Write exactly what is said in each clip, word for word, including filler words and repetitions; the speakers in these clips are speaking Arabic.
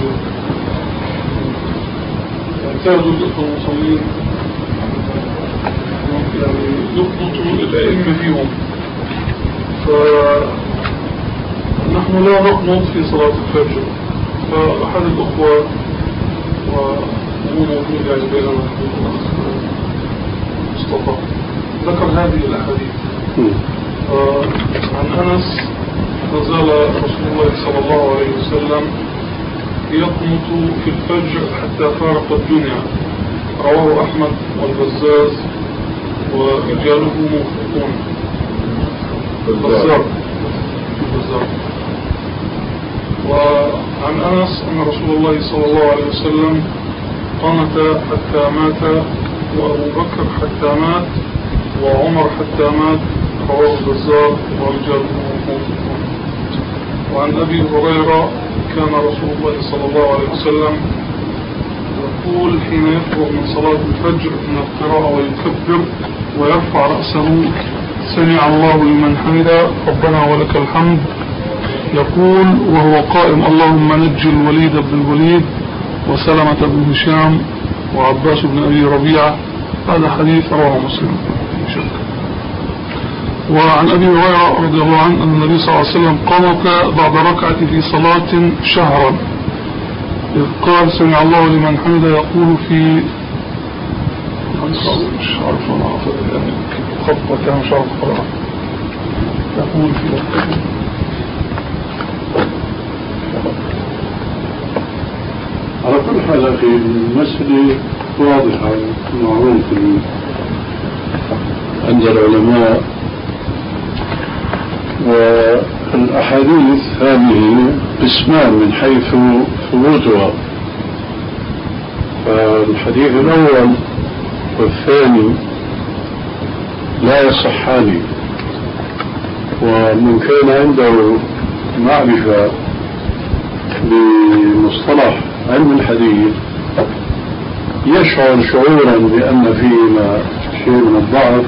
الفجر اعتادوا الإخوة المصلين يعني يضبطوا الأئمة فيهم، فنحن لا نقنط في صلاة الفجر. فأحد الأخوة وهو موجود يعني بيننا مصطفى ذكر هذه الأحاديث عن أنس نزل رسول الله صلى الله عليه وسلم يقنط في الفجر حتى فارق الدنيا، رواه أحمد والبزاز ورجاله موفقون. البزار البزار وعن أنس أن رسول الله صلى الله عليه وسلم قنت حتى مات، وأبو بكر حتى مات، وعمر حتى مات، رواه البزار ورجاله موفقون. وعن أبي هريرة كان رسول الله صلى الله عليه وسلم يقول حين يفرغ من صلاة الفجر من القراءة ويكبر ويرفع رأسه: سمع الله لمن حمده ربنا ولك الحمد. يقول وهو قائم: اللهم نجي الوليد بن الوليد وسلمة بن هشام وعباس بن أبي ربيعة. هذا حديث رواه مسلم. وعن أبي هريرة رضي الله عنه أن النبي صلى الله عليه وسلم قنط بعد ركعة في صلاة شهرا، إذ قال: سمع الله لمن حمده، يقول في مش عارف أنا يعني خطة كان مش عارف قراءة، يقول في على كل حال أخي المسألة واضحة معروفة عند العلماء، والأحاديث هذه قسمان من حيث ثبوتها. فالحديث الأول والثاني لا يصحان، ومن كان عنده معرفة بمصطلح علم الحديث يشعر شعورا بأن فيهما شيء من الضعف،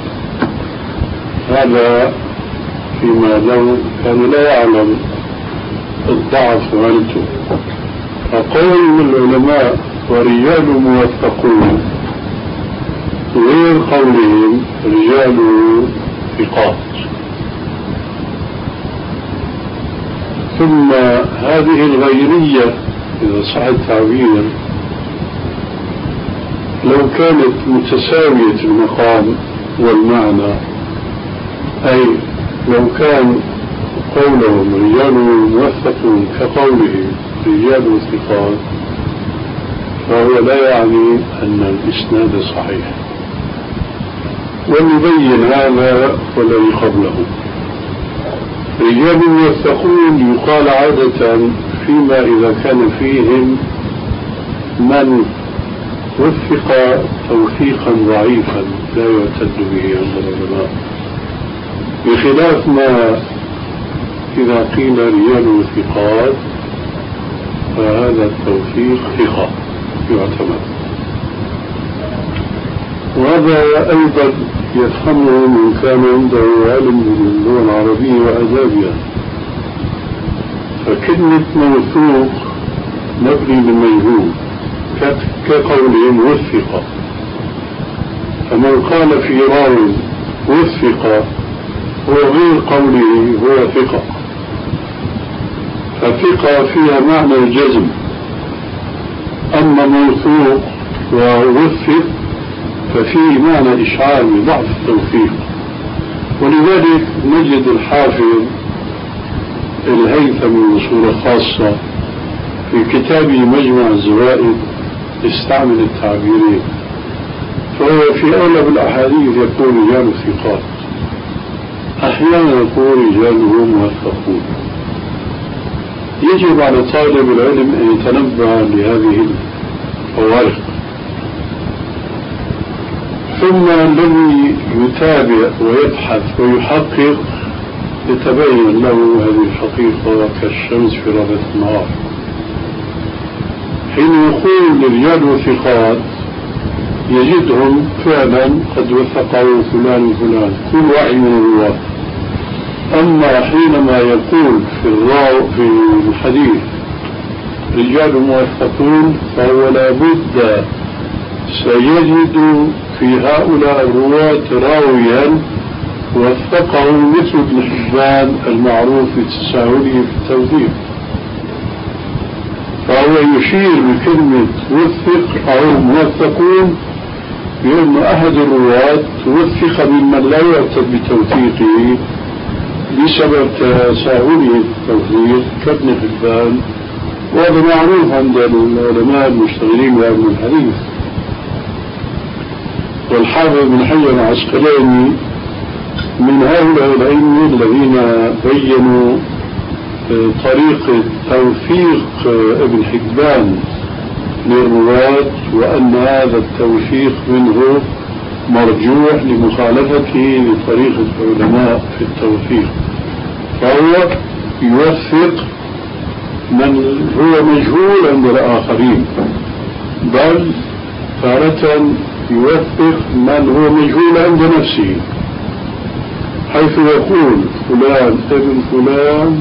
هذا فيما لو كان لا يعلم الضعف وعنته. فقول العلماء ورجال موثقون غير قولهم رجال ثقات. ثم هذه الغيرية إذا صح التعبير لو كانت متساوية المقام والمعنى، أي لو كان قولهم رجال موثقون كقوله رجال ثقات، فهو لا يعني أن الإسناد صحيح. ونبين هذا والذي قبله. رجال موثقون يقال عادة فيما إذا كان فيهم من وثق توثيقا ضعيفا لا يعتد به عند العلماء، بخلاف ما إذا قيل رجال ثقات فهذا التوثيق ثقة يعتمد. وهذا أيضا يفهمه من كان عنده علم باللغة العربية وآدابها. فكلمة موثوق مبني بالمجهول كقولهم وثق، فمن قال في راو وثق هو غير قوله هو ثقة، فثقة فيها معنى الجزم، أما موثوق ووثق ففيه معنى إشعار بضعف التوثيق. ولذلك نجد الحافظ الهيثمي بصورة خاصة في كتابه مجمع الزوائد استعمل التعبيرين، فهو في أغلب الأحاديث يقول رجال ثقات، أحيانا يقول رجاله موثقون. يجب على طالب العلم أن يتنبه لهذه الفوارق. ثم الذي يتابع ويبحث ويحقق يتبين له هذه الحقيقة كالشمس في ربة النهار. حين يقول رجال ثقات يجدهم فعلا قد وثقوا فلان فلان كل واحد من الرواة. أما حينما يقول في الراو في الحديث رجال موثقون فهو لابد سيجد في هؤلاء الرواة راويا وثقه مثل ابن حبان المعروف بتساهله في التوثيق، فهو يشير بكلمة وثق أو موثقون بأن أحد الرواة توثق ممن لا يعتد بتوثيقه بسبب تساهله في التوثيق كابن حبان، وهذا معروف عند العلماء المشتغلين بعلم الحديث. والحافظ بن حجر العسقلاني من هؤلاء الأئمة الذين بينوا طريقة توثيق ابن حبان للرواة، وأن هذا التوثيق منه مرجوح لمخالفته لطريقة العلماء في التوثيق، فهو يوثق من هو مجهول عند الآخرين، بل تارة يوثق من هو مجهول عند نفسه، حيث يقول فلان ابن فلان.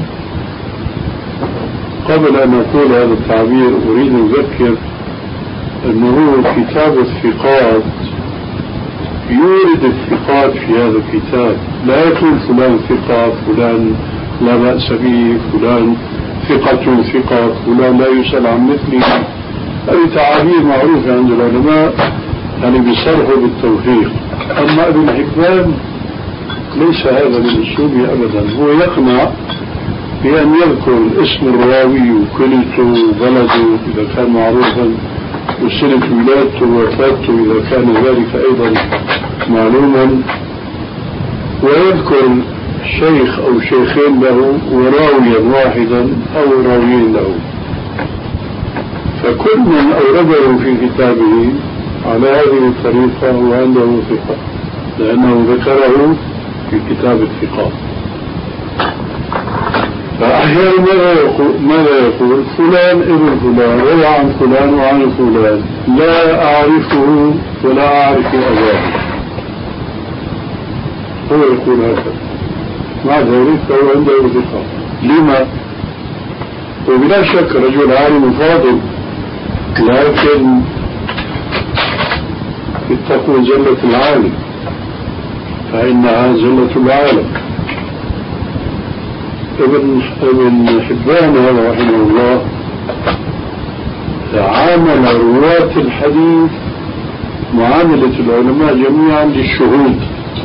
قبل أن أقول هذا التعبير أريد أن أذكر أنه كتاب الثقات يورد الثقات في هذا الكتاب، لا يقول فلان ثقة، فلان لا بأس به، فلان ثقة ثقة، فلان لا يسأل عن مثله. هذه تعابير معروفة عند العلماء يعني بصرحه بالتوثيق. أما ابن حبان ليس هذا من أسلوبه أبدا، هو يقنع بأن يذكر اسم الراوي وكنيته وبلده إذا كان معروفا وسنة ولادته ووفاته إذا كان ذلك أيضا معلوما، ويذكر شيخ أو شيخين له وراويا واحدا أو راويين له، فكل من أورده في كتابه على هذه الطريقة هو عنده ثقة، لأنه ذكره في كتاب الثقات. فأحيانا ماذا يقول, ماذا يقول فلان ابن فلان روى عن فلان وعن فلان لا أعرفه ولا أعرف أباه، هو يقول هكذا، مع ذلك فهو عنده ثقة. لما؟ وبلا شك رجل عالم فاضل، لكن اتقوا زلة العالم فإنها زلة العالم. ابن ابن حبان هذا رحمه الله عامل رواة الحديث معاملة العلماء جميعا للشهود.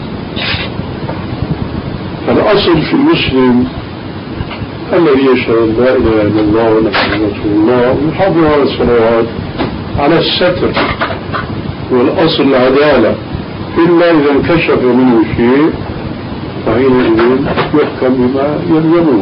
فالأصل في المسلم الذي يشهد لا إله إلا الله ونحن رسول الله ويحافظ على الصلوات على الستر، والأصل العدالة، إلا إذا انكشف منه شيء فحينئذ يحكم بما يلزمه.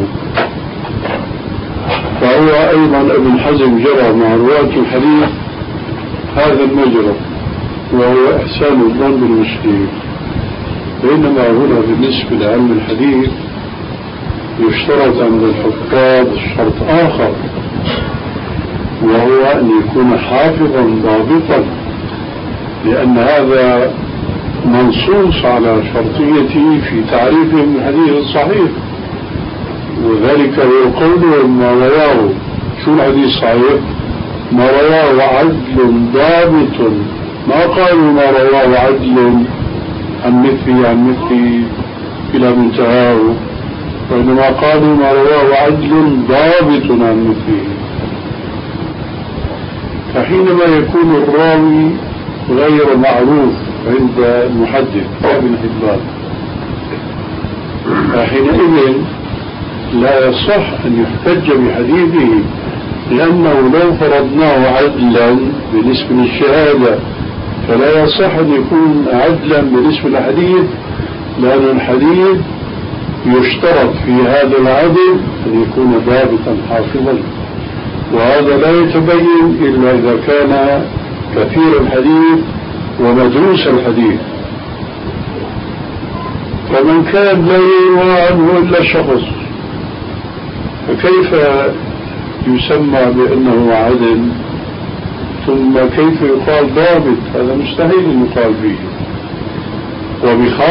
فهو أيضا ابن حزم جرى مع رواة الحديث هذا المجرى، وهو إحسان الظن بالمسلمين. بينما هنا بالنسبة لعلم الحديث يشترط عند الحفاظ شرط آخر، وهو أن يكون حافظا ضابطا، لأن هذا منصوص على شرطيته في تعريفهم الحديث الصحيح، وذلك هو قوله ما رواه. شو الحديث الصحيح؟ ما رواه عدل ضابط، ما قالوا ما رواه عدل عن مثلي عن مثلي إلى منتهاه، وإنما قالوا ما رواه عدل ضابط عن مثله. فحينما يكون الراوي غير معروف عند المحدث ابن حبان فحينئذ لا يصح أن يحتج بحديثه، لأنه لو فرضناه عدلا بالنسبة للشهادة فلا يصح أن يكون عدلا بالنسبة للحديث، لأن الحديث يشترط في هذا العدل أن يكون ضابطا حافظا، وهذا لا يتبين إلا إذا كان كثير الحديث ومدروس الحديث. فمن كان لا يروى عنه إلا شخص فكيف يسمى بأنه عدل، ثم كيف يقال ضابط؟ هذا مستحيل أن يقال به.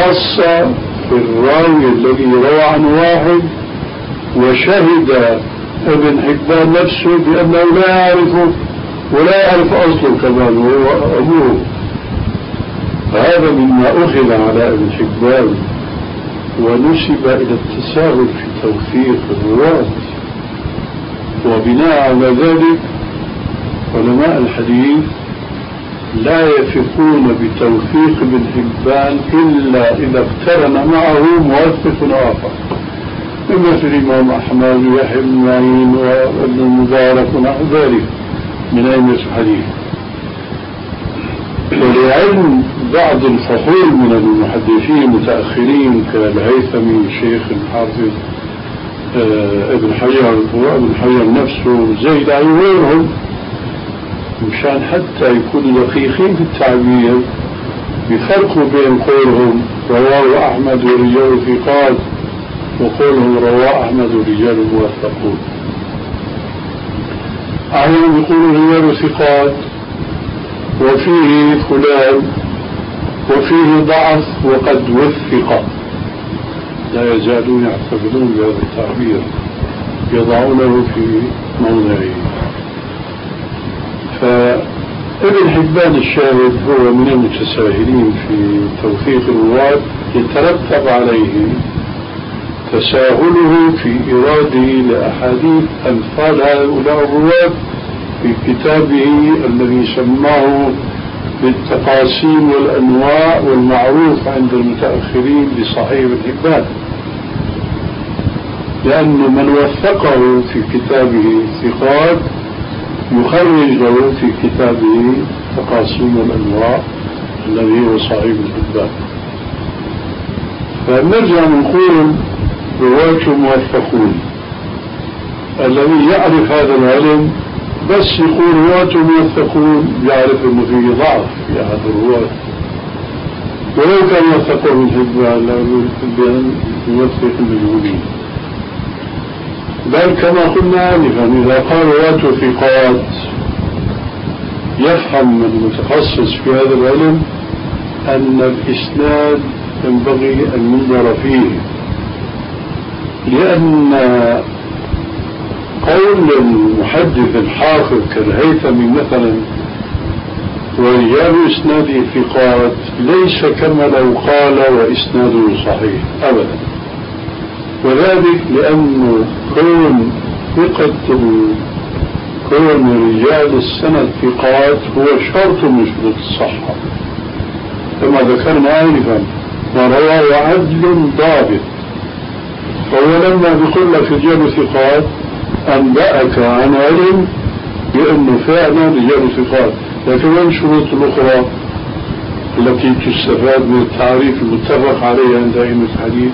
وبخاصة في الراوي الذي روى عن واحد وشهد ابن حبان نفسه بأنه لا يعرفه ولا يعرف أصله كمان وهو أبوه. فهذا مما أخذ على ابن حبان ونسب إلى التساهل في توثيق الرواة، وبناء على ذلك علماء الحديث لا يثقون بتوثيق ابن حبان إلا إذا اقترن معه موثق آخر، مثل الإمام أحمد ويحيى بن معين وابن المبارك ونحو ذلك من أئمة الحديث. ولعلم بعض الفحول من المحدثين المتأخرين كالهيثمي الشيخ الحافظ ابن حجر وابن حجر نفسه زيد علي وغيرهم، مشان حتى يكونوا دقيقين في التعبير بيفرقوا بين قولهم رواه أحمد ورجال ثقات وقولهم رواه أحمد ورجال موثقون. أحيانا يقولوا رجال ثقات وفيه فلان وفيه ضعف وقد وثق، لا يزالون يعتقدون بهذا التعبير يضعونه في موضعه. فابن حبان الشاهد هو من المتساهلين في توثيق الرواة، يترتب عليه تساهله في إراده لأحاديث أمثال هؤلاء الرواة في كتابه الذي سماه بالتقاسيم والأنواع والمعروف عند المتأخرين بصحيح ابن حبان، لأن من وثقه في كتابه ثقات يخرج له في كتابه تقاسيم الأنواع الذي هو صحيح ابن حبان. فنرجع نقول رواة موثقون، الذي يعرف هذا العلم بس يقول رواة موثقون يعرف انه فيه ضعف في هذا الرواة، ولو كان يوثقه من حبان لا بأن يوثق المجهولين. بل كما قلنا آنفا إذا قال رواة ثقات يفهم المتخصص في هذا العلم أن الإسناد ينبغي أن ينظر فيه، لأن قول المحدث الحافظ كالهيثمي مثلا ورجال إسناده ثقات ليس كما لو قال وإسناده صحيح أبدا، وذلك لأنه كون ثقة كون رجال السند ثقات هو شرط من شروط الصحة كما ذكرنا آنفا، ورواه عدل ضابط. فهو لما بيقول لك رجال ثقات أنبأك عن علم بأنه فعلا رجال ثقات، لكن من الشروط الأخرى التي تستفاد من التعريف المتفق عليه عند أئمة الحديث؟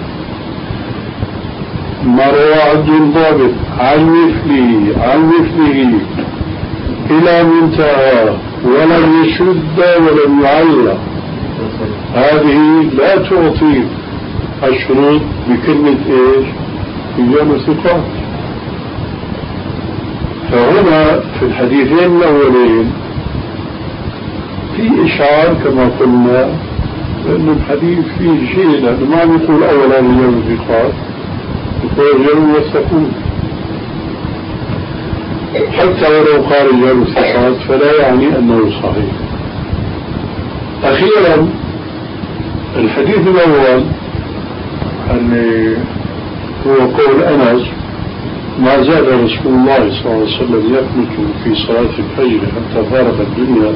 ما روى عدل ضابط عن مثله عن مثله إلى منتهى ولم يشد ولم يعلق، هذه لا تعطي الشروط بكلمة إيش؟ رجال ثقات. فهنا في الحديثين الأولين في إشعار كما قلنا بأن الحديث فيه شيء، لأنه ما يقول أولا رجال ثقات، يقول رجال موثقون، حتى ولو قال رجال ثقات فلا يعني أنه صحيح. أخيرا الحديث الأول اللي هو قول أنس ما زال رسول الله صلى الله عليه وسلم يقنط في صلاة الفجر حتى فارق الدنيا،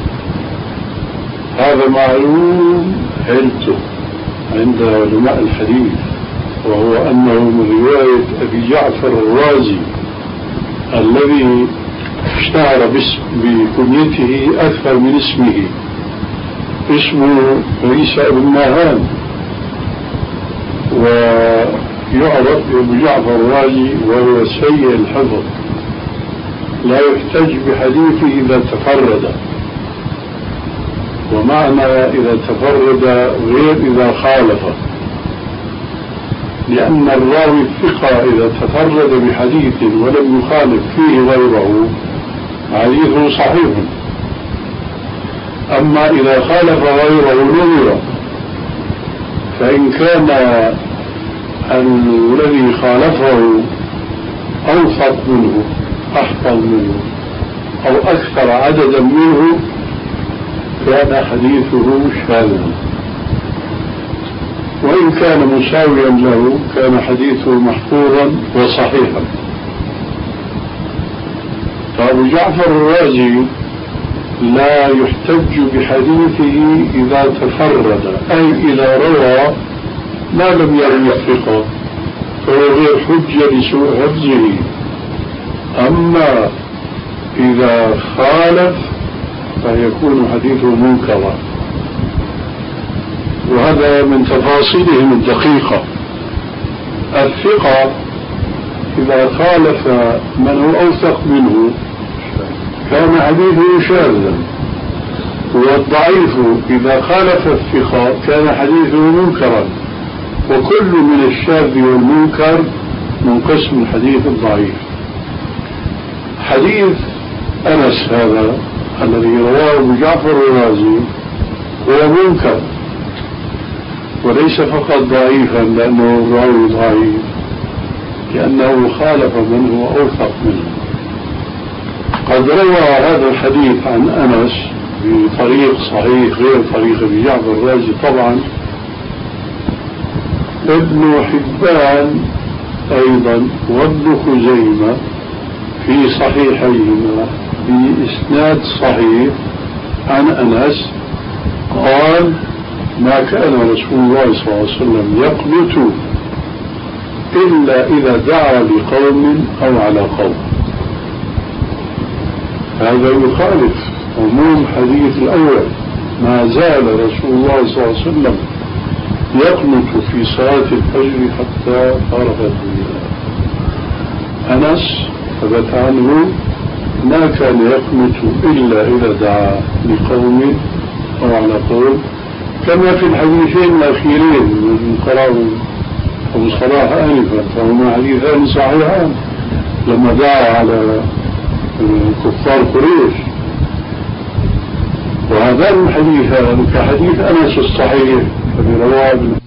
هذا معلوم علته عند علماء الحديث، وهو أنه من رواية أبي جعفر الرازي الذي اشتهر بكنيته أكثر من اسمه، اسمه عيسى بن ماهان، ويعرف أبو جعفر الرازي وهو سيء الحفظ لا يحتج بحديثه إذا تفرد، ومعنى إذا تفرد غير إذا خالف، لأن الراوي الثقة إذا تفرد بحديث ولم يخالف فيه غيره حديثه صحيح، أما إذا خالف غيره نظر، فإن كان الذي خالفه أوثق منه أحفظ منه أو أكثر عددا منه كان حديثه شاذا، وإن كان مساويا له كان حديثه محفوظا وصحيحا. فأبو جعفر الرازي لا يحتج بحديثه إذا تفرد، أي إذا روى ما لم يروي الثقة فهو غير حجة لسوء حفظه. أما إذا خالف فيكون حديثه منكرا، وهذا من تفاصيلهم الدقيقة. الثقة إذا خالف من هو أوثق منه كان حديثه شاذا، والضعيف إذا خالف الثقة كان حديثه منكرا، وكل من الشاذ والمنكر من قسم الحديث الضعيف. حديث أنس هذا الذي رواه أبو جعفر الرازي هو منكر، وليس فقط ضعيفا لأنه الراوي ضعيف، لأنه خالف من هو أوثق منه. قد روى هذا الحديث عن أنس بطريق صحيح غير طريق أبي جعفر الرازي طبعا ابن حبان أيضا وابن خزيمة في صحيحيهما بإسناد صحيح عن أنس قال: ما كان رسول الله صلى الله عليه وسلم يقنت إلا إذا دعا لقوم أو على قوم. هذا يخالف عموم حديث الأول: ما زال رسول الله صلى الله عليه وسلم يقنت في صلاة الفجر حتى فارق الدنيا. أنس ثبت عنه ما كان يقنت إلا إذا دعا لقوم أو على قوم، كما في الحديثين الأخيرين من قرأوا أبو صلاح آنفا، فهما حديثان صحيحان لما دعا على كفار قريش. وهذان الحديثان كحديث أنس الصحيح الذي رواه